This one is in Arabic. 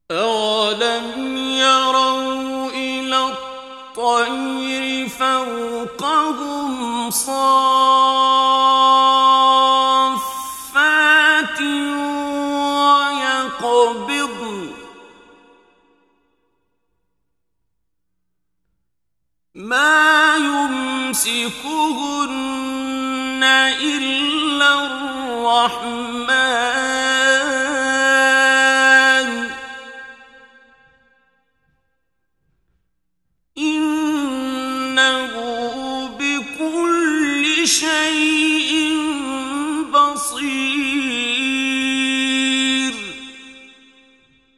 أَوَلَمْ يَرَوْا إِلَى الطَّيْرِ فَوْقَهُمْ صَافَّاتٍ وَيَقْبِضْنَ مَا يُمْسِكُهُنَّ إِلَّا الرَّحْمَٰنُ ۚ إِنَّهُ